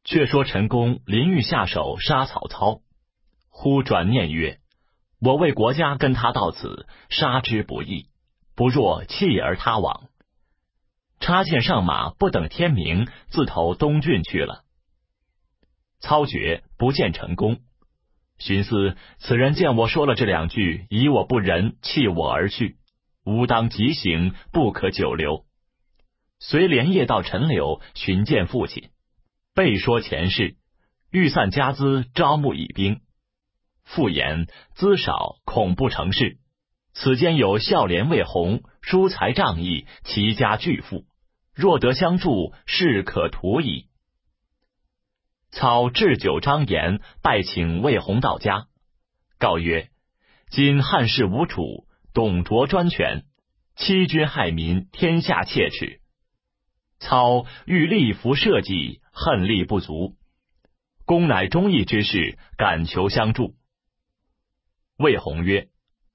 却说陈宫临欲下手杀曹操，忽转念曰：我为国家跟他到此，杀之不义，不若弃而他往。插剑上马，不等天明，自投东郡去了。操觉不见陈宫，寻思此人见我说了这两句，以我不仁，弃我而去，吾当急行，不可久留。遂连夜到陈留寻见父亲，备说前事，欲散家资，招募以兵。父言资少，恐不成事。此间有孝廉魏宏，疏财仗义，齐家巨富，若得相助，事可图矣。操置酒张言，拜请魏宏到家，告曰：今汉室无主，董卓专权，欺君害民，天下切齿。操欲立服社稷，恨力不足，公乃忠义之士，敢求相助。魏宏曰：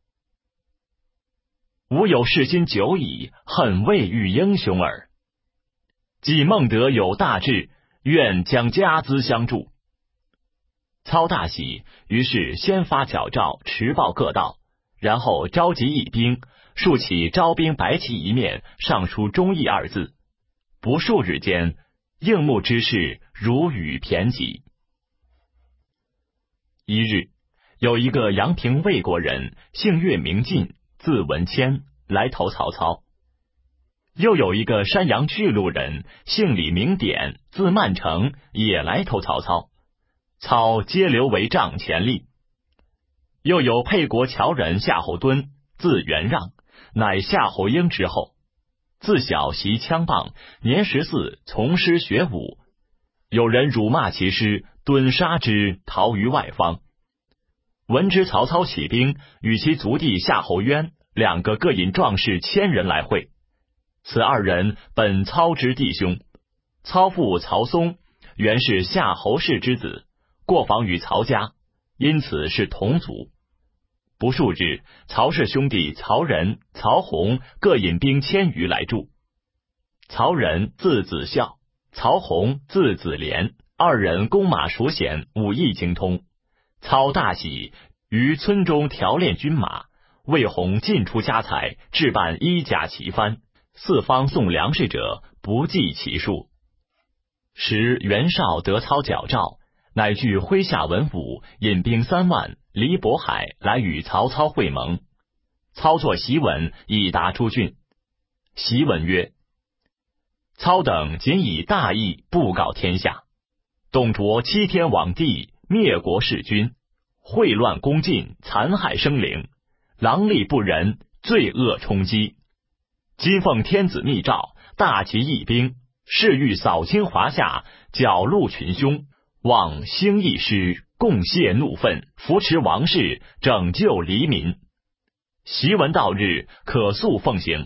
吾有事心久矣，恨未遇英雄耳。既孟德有大志，愿将家资相助。操大喜，于是先发矫诏，持报各道，然后召集义兵，竖起招兵白旗一面，上书忠义二字。不数日间，应募之士如雨骈集。一日，有一个阳平魏国人，姓岳名进，字文谦，来投曹操。又有一个山阳巨鹿人，姓李名典，字曼成，也来投曹操。操皆留为帐前吏。又有沛国谯人夏侯惇，字元让，乃夏侯婴之后。自小习枪棒，年14从师学武。有人辱骂其师，惇杀之，逃于外方。闻知曹操起兵，与其族弟夏侯渊两个各引壮士1000人来会。此二人本操之弟兄，操父曹嵩原是夏侯氏之子，过访于曹家，因此是同族。不数日，曹氏兄弟曹仁、曹洪各引兵1000余来助。曹仁字子孝，曹洪字子廉，二人弓马熟娴，武艺精通。操大喜，于村中调练军马，为洪尽出家财，置办衣甲旗幡，四方送粮食者不计其数。时袁绍得操矫诏，乃据麾下文武，引兵3万，离渤海来与曹操会盟。操作檄文，以达诸郡。檄文曰：操等仅以大义布告天下，董卓欺天罔地，灭国弑君，秽乱宫禁，残害生灵，狼戾不仁，罪恶冲击。今奉天子密诏，大集义兵，誓欲扫清华夏，剿戮群凶，望兴义师，共泄怒愤，扶持王室，拯救黎民。檄文到日，可速奉行。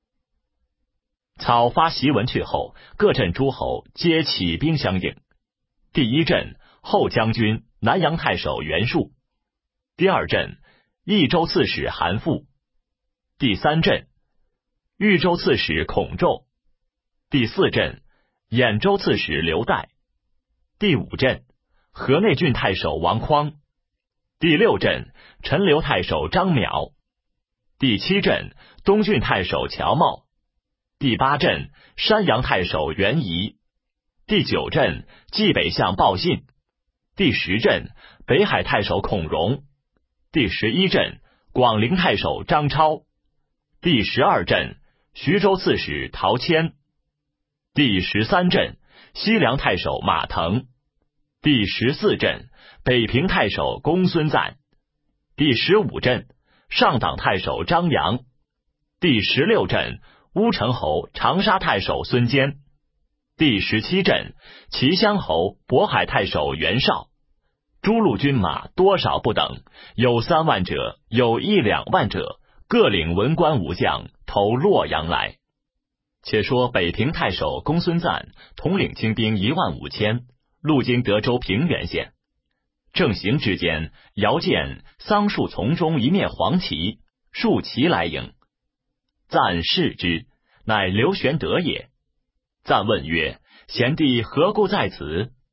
操发檄文去后，各镇诸侯皆起兵相应。第一镇，后将军南阳太守袁术；第二镇，益州刺史韩馥；第三镇，豫州刺史孔宙；第四镇，兖州刺史刘岱；第五镇，河内郡太守王匡；第六镇，陈留太守张邈；第七镇，东郡太守乔瑁；第八镇，山阳太守袁仪；第九镇，冀北相鲍信；第10镇，北海太守孔融；第11镇，广陵太守张超；第12镇，徐州刺史陶谦；第13镇，西凉太守马腾；第14镇，北平太守公孙瓒；第15镇，上党太守张扬；第16镇，乌程侯长沙太守孙坚；第17镇，齐襄侯渤海太守袁绍。诸路军马多少不等，有3万者，有1、2万者，各领文官武将，投洛阳来。且说北平太守公孙瓒统领精兵15000，路经德州平原县。正行之间，遥见桑树丛中一面黄旗，数骑来迎。瓒视之，乃刘玄德也。瓒问曰：贤弟何故在此？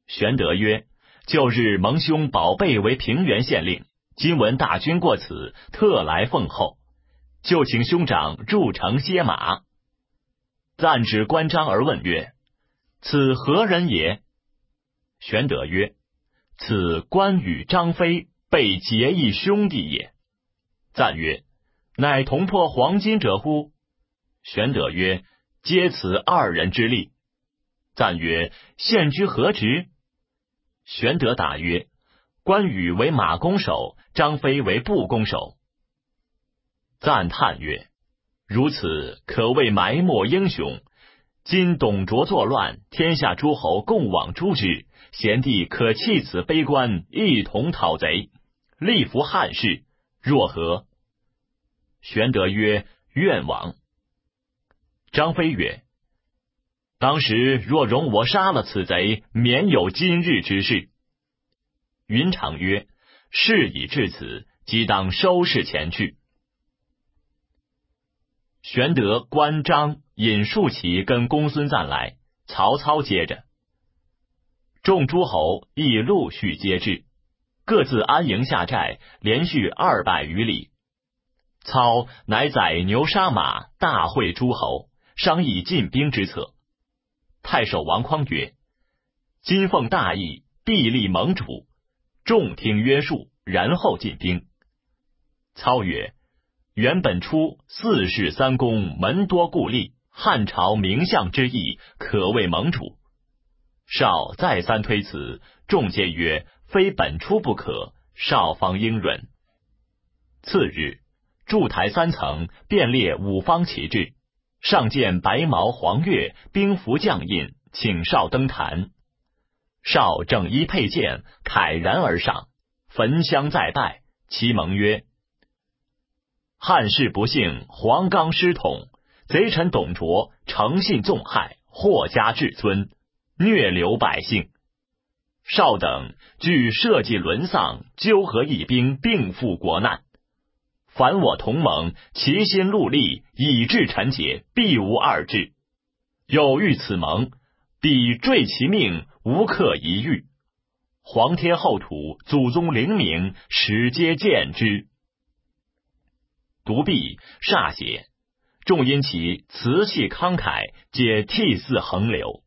玄德曰：旧日蒙兄保备为平原县令，今闻大军过此，特来奉候，就请兄长入城歇马。赞指关张而问曰：此何人也？玄德曰：此关羽、张飞被结义兄弟也。赞曰：乃同破黄巾者乎？玄德曰：皆此二人之力。赞曰：现居何职？玄德答曰：关羽为马弓手，张飞为步弓手。赞叹曰：如此可谓埋没英雄。今董卓作乱，天下诸侯共往诛之，贤弟可弃此悲观，一同讨贼，力扶汉室，若何？玄德曰：愿往。张飞曰：当时若容我杀了此贼，免有今日之事。云长曰：事已至此，即当收拾前去。玄德、关张引数骑跟公孙瓒来，曹操接着。众诸侯亦陆续接至，各自安营下寨，连续200余里。操乃宰牛杀马，大会诸侯，商议进兵之策。太守王匡曰：今奉大义，必立盟主，众听约束，然后进兵。操曰：原本初4世3公，门多故吏，汉朝名相之意，可谓盟主。少再三推辞，众皆曰：非本初不可，少方应允。次日，筑台3层，遍列5方旗帜，上见白毛黄钺，兵符将印，请少登坛。少整衣佩剑，慨然而上，焚香再拜，其盟曰：汉室不幸，黄冈失统，贼臣董卓诚信纵害，祸加至尊，虐流百姓。少等据社稷沦丧，纠合义兵，并赴国难。凡我同盟，齐心戮力，以至臣节，必无二致。有遇此盟，必坠其命，无可一遇。皇天厚土，祖宗灵明，始皆见之。独臂歃血，众因其辞气慷慨，皆涕泗横流。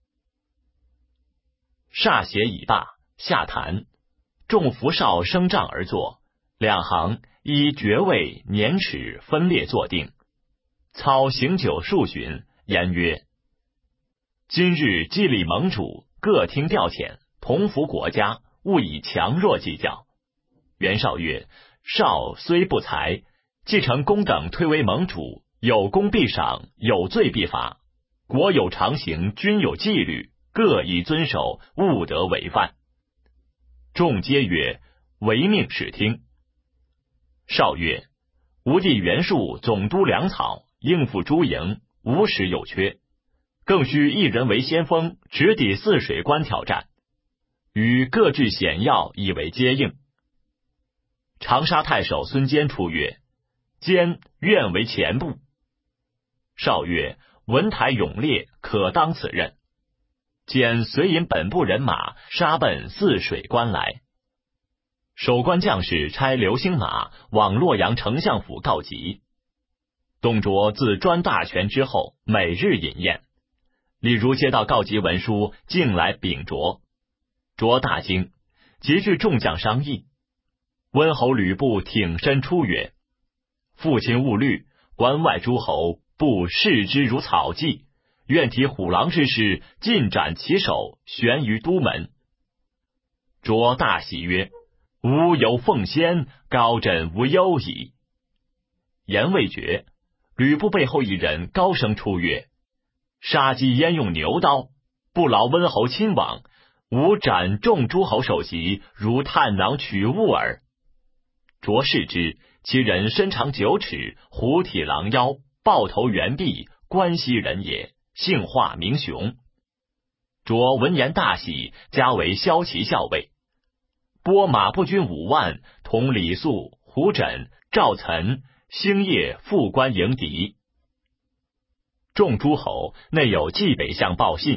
歃血已罢，下坛，众扶少升帐而坐，两行依爵位年齿分列坐定。操行酒数巡，言曰：今日既立盟主，各听调遣，同服国家，勿以强弱计较。袁绍曰：少虽不才，既承公等推为盟主，有功必赏，有罪必罚。国有常刑，君有纪律，各以遵守，勿得违犯。众皆曰：唯命是听。绍曰：吾弟袁术总督粮草，应付诸营，无时有缺，更需一人为先锋，直抵泗水关挑战，与各据险要以为接应。长沙太守孙坚出曰：坚愿为前部。绍曰：文台勇烈，可当此任。坚遂引本部人马杀奔泗水关来。守关将士差刘兴马往洛阳丞相府告急。董卓自专大权之后，每日饮宴。李儒接到告急文书，径来禀卓。卓大惊，即聚众将商议。温侯吕布挺身出曰：父亲勿虑，关外诸侯不视之如草芥，愿提虎狼之师，尽斩其首，悬于都门。卓大喜曰：吾有奉先，高枕无忧矣。言未绝，吕布背后一人高声出曰：杀鸡焉用牛刀，不劳温侯亲往，吾斩众诸侯首级，如探囊取物耳。卓视之，其人身长9尺，虎体狼腰，豹头猿臂，关西人也，姓华名雄。卓闻言大喜，加为骁骑校尉，拨马步军5万，同李肃、胡轸、赵岑、星夜赴关迎敌。众诸侯内有冀北相报信，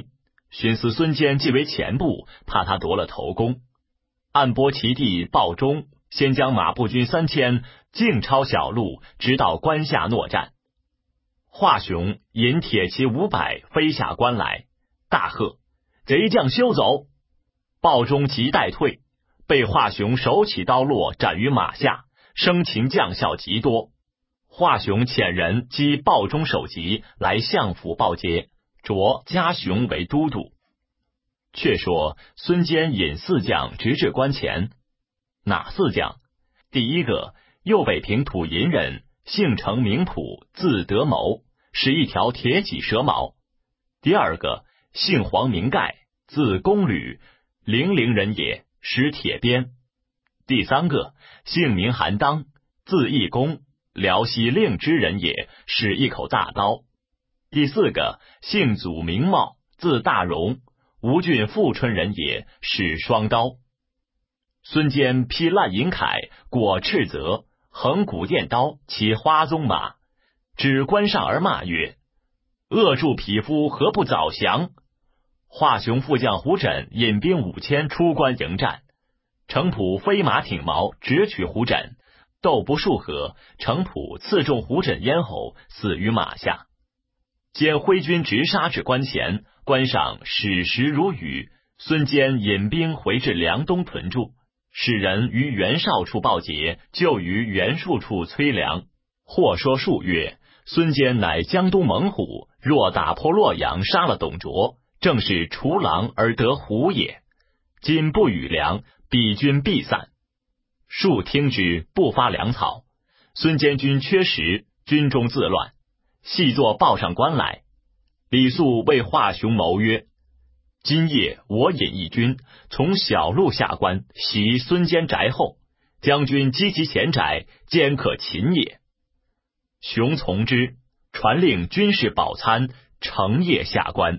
寻思孙坚既为前部，怕他夺了头功，暗拨其弟鲍忠先将马步军3000径抄小路，直到关下搦战。华雄引铁骑500飞下关来，大喝：“贼将休走！”鲍忠急待退，被华雄手起刀落，斩于马下，生擒将校极多。华雄遣人击鲍忠首级，来相府报捷，擢嘉雄为都督。却说孙坚引4将直至关前。哪4将？第一个，右北平土银人，姓程名普，字德谋，是一条铁戟蛇矛。第二个，姓黄名盖，字公履，零陵人也，使铁鞭。第三个，姓名韩当，字义公，辽西令之人也，使一口大刀。第四个，姓祖名茂，字大荣，吴郡富春人也，使双刀。孙坚披烂银铠，裹赤泽，横骨电刀，骑花鬃马，指关上而骂曰：“恶助匹夫，何不早降？”华雄副将胡轸引兵5000出关迎战，程普飞马挺矛，直取胡轸，斗不数合，程普刺中胡轸咽喉，死于马下。兼挥军直杀至关前，关上矢石如雨。孙坚引兵回至梁东屯驻，使人于袁绍处报捷，就于袁术处催粮。或说数月，孙坚乃江东猛虎，若打破洛阳，杀了董卓，正是除狼而得虎也。今不与粮，彼军必散。术听之，不发粮草。孙坚军缺食，军中自乱，细作报上关来。李肃为华雄谋曰：“今夜我引一军，从小路下关，袭孙坚宅后，将军击其前宅，坚可擒也。”雄从之，传令军士饱餐，成夜下关。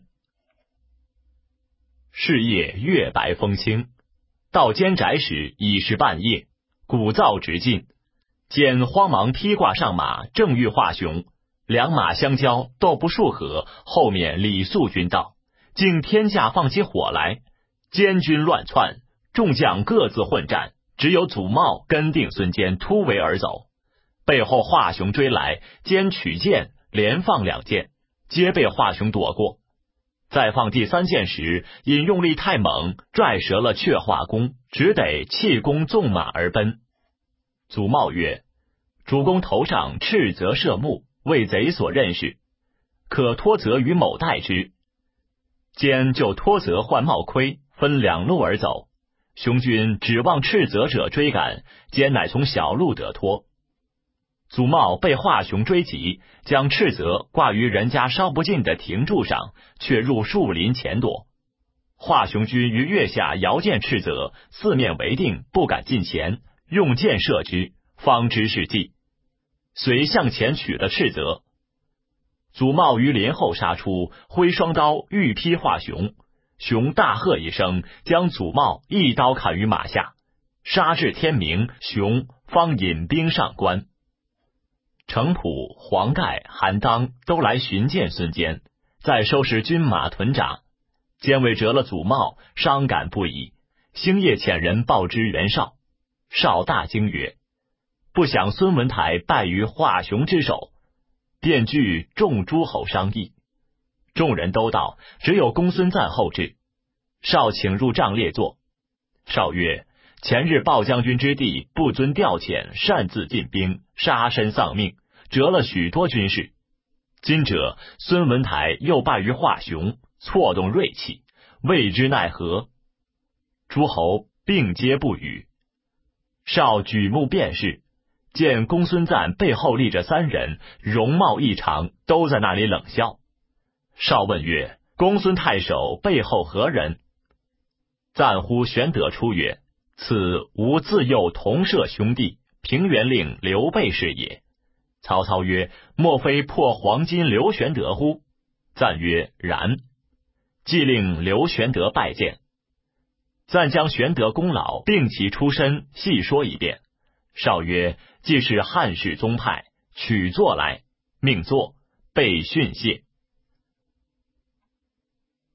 是夜月白风清，到坚宅时已是半夜，鼓噪直进。坚慌忙披挂上马，正遇华雄，两马相交，斗不数合，后面李肃军到，竟天下放起火来，坚军乱窜，众将各自混战，只有祖茂跟定孙坚突围而走。背后华雄追来，坚取剑，连放2箭，皆被华雄躲过。再放第3箭时，因用力太猛，拽折了阙华弓，只得弃弓纵马而奔。祖茂曰：“主公头上赤泽射目，为贼所认识，可托责与某代之。”坚就托责换帽盔，分2路而走。雄军指望赤泽者追赶，坚乃从小路得脱。祖茂被华雄追击，将赤泽挂于人家烧不尽的亭柱上，却入树林前躲。华雄军于月下遥见赤泽，四面围定，不敢近前，用箭射之，方知是计，遂向前取了赤泽。祖茂于林后杀出，挥双刀欲劈华雄，雄大喝一声，将祖茂一刀砍于马下。杀至天明，雄方引兵上关。程普、黄盖、韩当都来寻见孙坚，再收拾军马屯扎。坚为折了祖茂，伤感不已，星夜遣人报之袁绍。绍大惊曰：“不想孙文台败于华雄之手。”便聚众诸侯商议。众人都到，只有公孙瓒后至。绍请入帐列坐。绍曰：“前日鲍将军之弟不遵调遣，擅自进兵，杀身丧命，折了许多军士。今者孙文台又败于华雄，错动锐气，未知奈何。”诸侯并皆不语。绍举目辨视，见公孙瓒背后立着3人，容貌异常，都在那里冷笑。绍问曰：“公孙太守背后何人？”赞呼玄德出曰：“此吾自幼同舍兄弟，平原令刘备是也。”曹操曰：“莫非破黄金刘玄德乎？”赞曰：“然。”即令刘玄德拜见。赞将玄德功劳并其出身细说一遍。绍曰：“既是汉室宗派，取座来。”命坐，被训谢。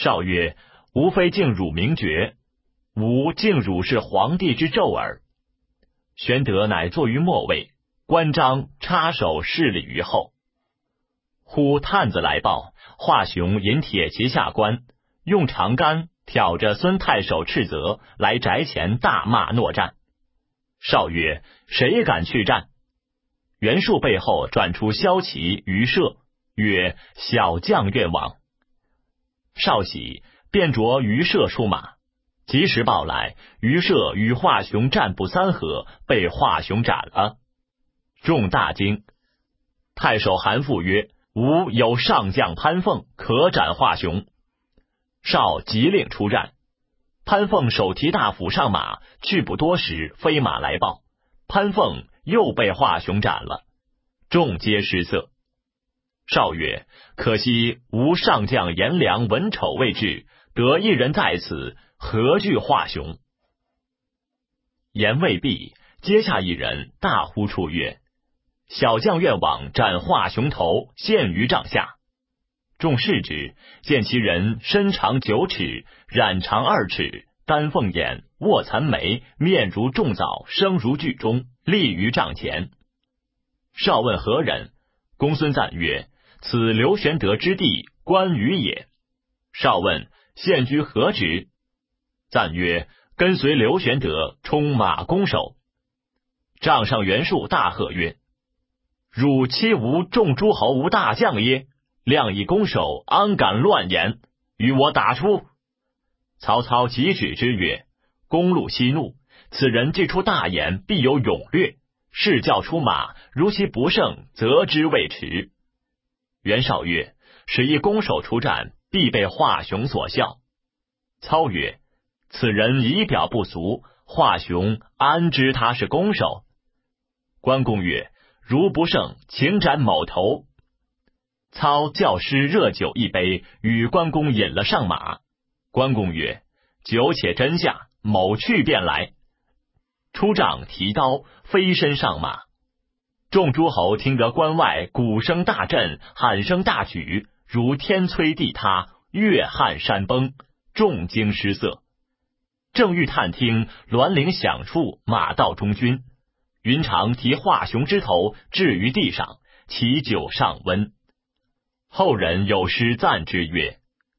少曰：吾非敬汝名爵，吾敬汝是皇帝之胄耳。玄德乃坐于末位，关张插手侍礼于后。忽探子来报，华雄引铁骑下关，用长杆挑着孙太守斥责，来宅前大骂诺战。少曰：谁敢去战？袁术背后转出骁骑于射，曰：小将愿往。少喜，便着于射出马，及时报来，于射与华雄战不3合，被华雄斩了。众大惊。太守韩馥曰：吾有上将潘凤，可斩华雄。少急令出战。潘凤手提大斧上马，去不多时，飞马来报，潘凤又被华雄斩了。众皆失色。少曰：可惜吾上将颜良文丑未至，得一人在此，何惧华雄？言未毕，阶下一人大呼出曰：小将愿往斩华雄头，献于帐下。众视之，见其人身长9尺，髯长2尺，丹凤眼，卧蚕眉，面如重枣，声如巨钟，立于帐前。少问何人，公孙瓒曰：此刘玄德之弟关羽也。少问现居何职？瓒曰：跟随刘玄德充马弓手。帐上袁术大喝曰：汝欺吾众诸侯无大将耶？量以弓手，安敢乱言？与我打出！曹操急止之曰：公路息怒，此人既出大言，必有勇略，是教出马，如其不胜，则之未迟。袁绍曰：使一弓手出战，必被华雄所笑。操曰：此人仪表不俗，华雄安知他是弓手？关公曰：如不胜，请斩某头。操教师热酒一杯，与关公饮了上马。关公曰：酒且斟下，某去便来。出帐提刀，飞身上马。众诸侯听得关外鼓声大震，喊声大举，如天摧地塌，月撼山崩，众惊失色。正欲探听，銮铃响处，马到中军。云长提华雄之头置于地上，其酒尚温。后人有诗赞之曰：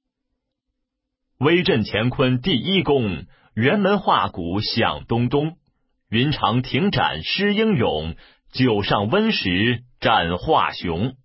威震乾坤第一功，辕门画鼓响咚咚。云长停斩施英勇，酒上温时斩华雄。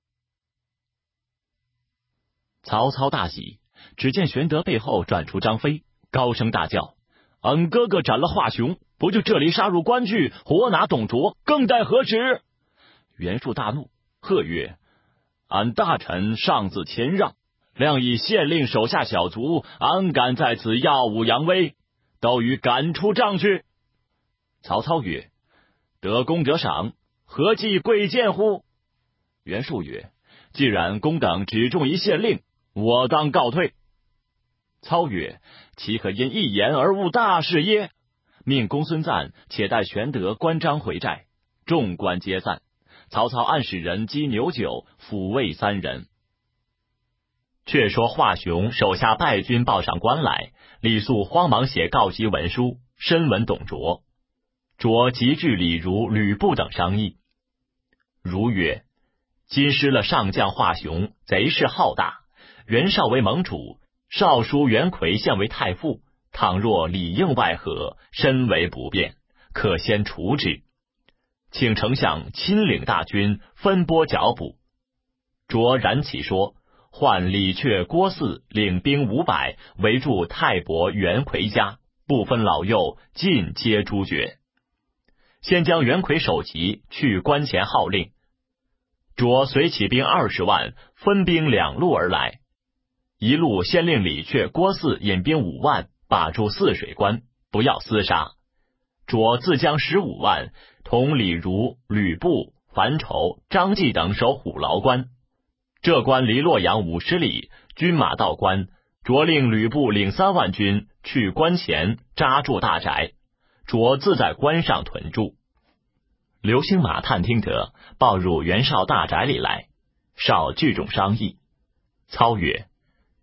曹操大喜，只见玄德背后转出张飞，高声大叫：俺哥哥斩了华雄，不就这里杀入关去，活拿董卓，更待何时？袁术大怒，喝曰：俺大臣上自谦让，量以县令手下小卒，安敢在此耀武扬威？都与赶出帐去。曹操曰：得功者赏，何计贵贱乎？袁术曰：既然公等只重一县令，我当告退。操曰：岂可因一言而误大事耶？命公孙瓒且带玄德、关张回寨。众官皆散。曹操暗使人击牛酒，抚慰3人。却说华雄手下败军报上关来，李肃慌忙写告急文书，深闻董卓。卓即据李儒、吕布等商议。儒曰：今失了上将华雄，贼势浩大，袁绍为盟主，少叔袁奎现为太傅，倘若里应外合，深为不便，可先除之。请丞相亲领大军，分拨剿捕。卓然其说，唤李榷、郭汜领兵500，围住太伯袁奎家，不分老幼，尽皆诛绝。先将袁奎首级去关前号令。卓随起兵20万，分兵2路而来。一路先令李榷、郭汜引兵5万，把住汜水关，不要厮杀。卓自将15万，同李儒、吕布、樊稠、张济等守虎牢关。这关离洛阳50里，军马到关，卓令吕布领3万军去关前扎住大宅，卓自在关上屯驻。刘兴马探听得，报入袁绍大宅里来。绍聚众商议。操曰：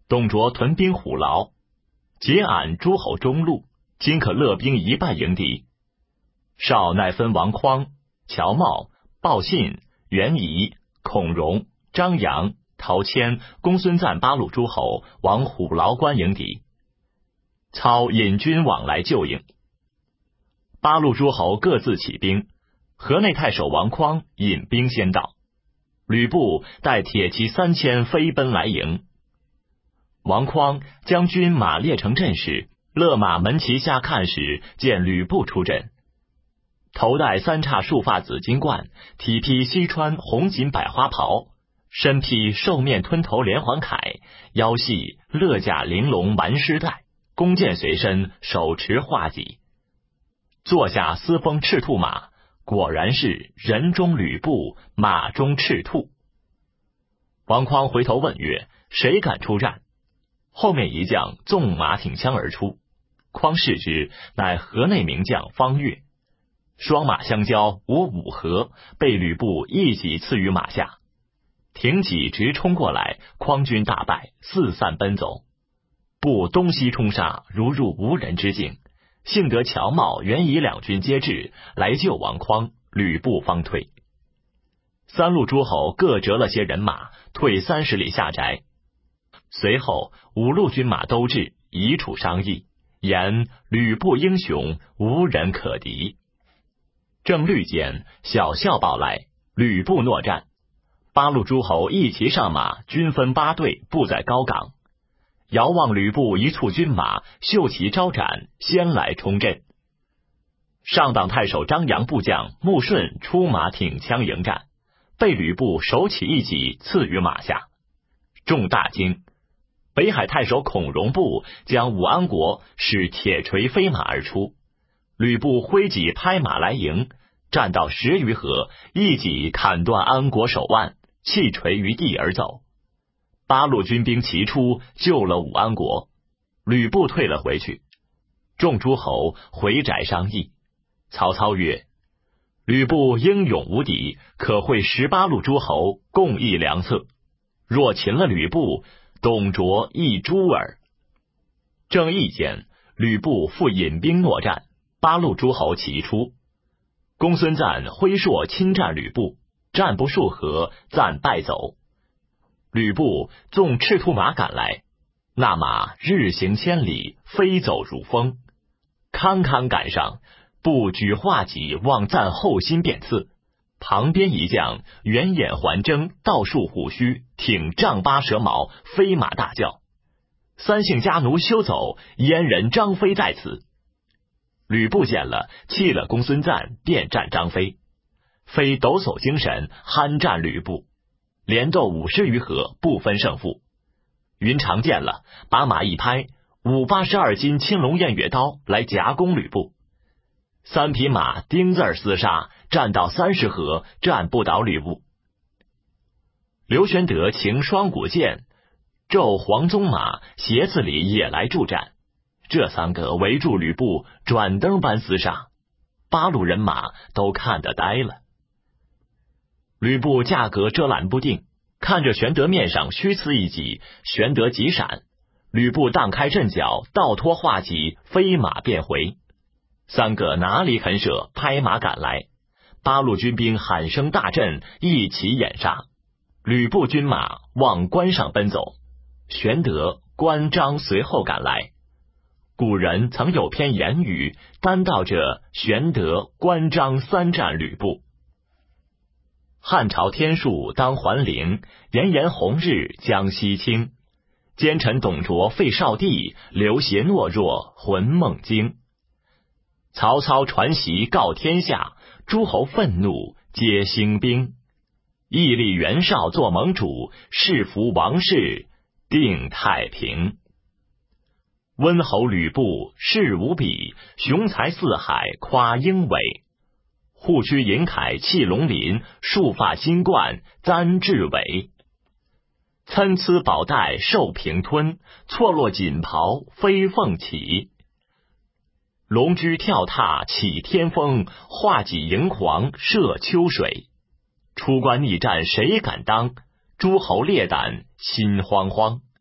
董卓屯兵虎牢，结俺诸侯中路，今可勒兵一半迎敌。少乃分王匡、乔瑁、鲍信、袁仪、孔融、张扬、陶谦、公孙瓒8路诸侯往虎牢关迎敌。操引军往来救应。8路诸侯各自起兵，河内太守王匡引兵先到，吕布带铁骑3000飞奔来迎。王匡将军马列成阵势，勒马门旗下看时，见吕布出阵，头戴3叉束发紫金冠，体披西川红锦百花袍，身披兽面吞头连环铠，腰系勒甲玲珑蛮狮带，弓箭随身，手持画戟，坐下嘶风赤兔马，果然是人中吕布，马中赤兔。王匡回头问曰：谁敢出战？后面一将纵马挺枪而出，匡视之，乃河内名将方悦。双马相交，无5合，被吕布一戟刺于马下，挺戟直冲过来，匡军大败，四散奔走。布东西冲杀，如入无人之境。幸得乔瑁、袁仪2军皆至，来救王匡，吕布方退。3路诸侯各折了些人马，退30里下宅。随后5路军马都至，一处商议，言吕布英雄，无人可敌。正虑间，小校报来，吕布诺战。8路诸侯一齐上马，均分8队，布在高岗。遥望吕布一簇军马，袖旗招展，先来冲阵。上党太守张扬部将穆顺出马挺枪迎战，被吕布手起一戟刺于马下，众大惊。北海太守孔融部将武安国使铁锤飞马而出，吕布挥戟拍马来迎，战到10余合，一戟砍断安国手腕，弃锤于地而走。8路军兵齐出，救了武安国，吕布退了回去。众诸侯回宅商议。曹操曰：吕布英勇无敌，可会18路诸侯，共议良策。若擒了吕布，董卓亦诛耳。正议间，吕布复引兵搦战，8路诸侯齐出。公孙瓒挥槊侵战吕布，战不数合，瓒败走。吕布纵赤兔马赶来，那马日行千里，飞走如风。堪堪赶上，布举画戟往瓒后心便刺。旁边一将圆眼环睁，倒竖虎须，挺丈八蛇矛，飞马大叫：3姓家奴休走，阉人张飞在此。吕布见了，弃了公孙瓒，便战张飞。飞抖擞精神，酣战吕布，连斗50余合，不分胜负。云长见了，把马一拍，582斤青龙偃月刀来夹攻吕布。3匹马钉字厮杀，战到30合，战不倒吕布。刘玄德擎双股剑，骤黄鬃马斜刺里也来助战。这3个围住吕布，转灯般厮杀，8路人马都看得呆了。吕布架格遮拦不定，看着玄德面上虚刺一戟，玄德急闪，吕布荡开阵脚，倒脱画戟，飞马便回。3个哪里肯舍，拍马赶来。8路军兵喊声大震，一起掩杀。吕布军马往关上奔走，玄德、关张随后赶来。古人曾有篇言语，单道着玄德、关张3战吕布。汉朝天数当还陵，炎炎红日将西倾。奸臣董卓废少帝，刘协懦弱魂梦惊。曹操传檄告天下，诸侯愤怒皆兴兵。屹立袁绍做盟主，誓服王室定太平。温侯吕布势无比，雄才四海夸英伟。护躯银铠弃龙鳞，束发金冠簪雉尾。参差宝带受平吞，错落锦袍飞凤起。龙驹跳踏起天风，画戟迎黄射秋水。出关逆战谁敢当？诸侯列胆心惶惶。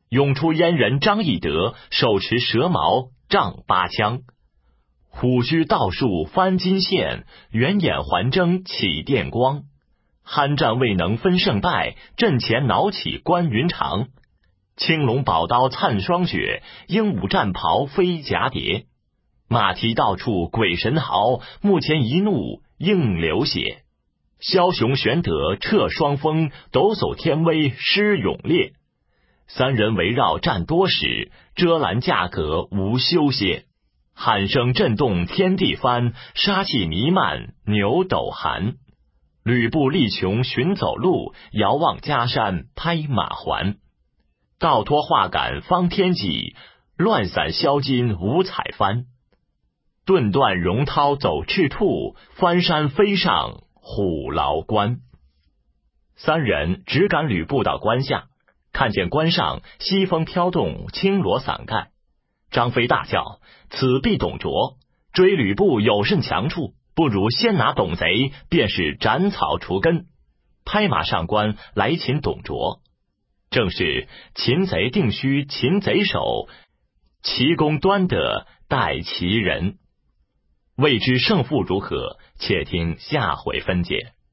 涌出燕人张翼德手持蛇矛仗八枪，虎须倒竖翻金线，圆眼环征起电光。酣战未能分胜败，阵前恼起关云长。青龙宝刀灿霜雪，鹦鹉战袍飞蛱蝶。马蹄到处鬼神嚎，目前一怒应流血。枭雄玄德掣双峰，抖擞天威施勇烈。三人围绕战多时，遮拦架阁无休歇。喊声震动天地翻，杀气弥漫牛斗寒。吕布力穷寻走路，遥望家山拍马还。倒脱画杆方天戟，乱散销金五彩幡。顿断荣涛走赤兔，翻山飞上虎牢关。三人只赶吕布到关下，看见关上西风飘动，青罗伞盖。张飞大叫：此必董卓，追吕布有甚强处？不如先拿董贼，便是斩草除根。拍马上关来擒董卓。正是擒贼定须擒贼手，奇功端得待其人。未知胜负如何，且听下回分解。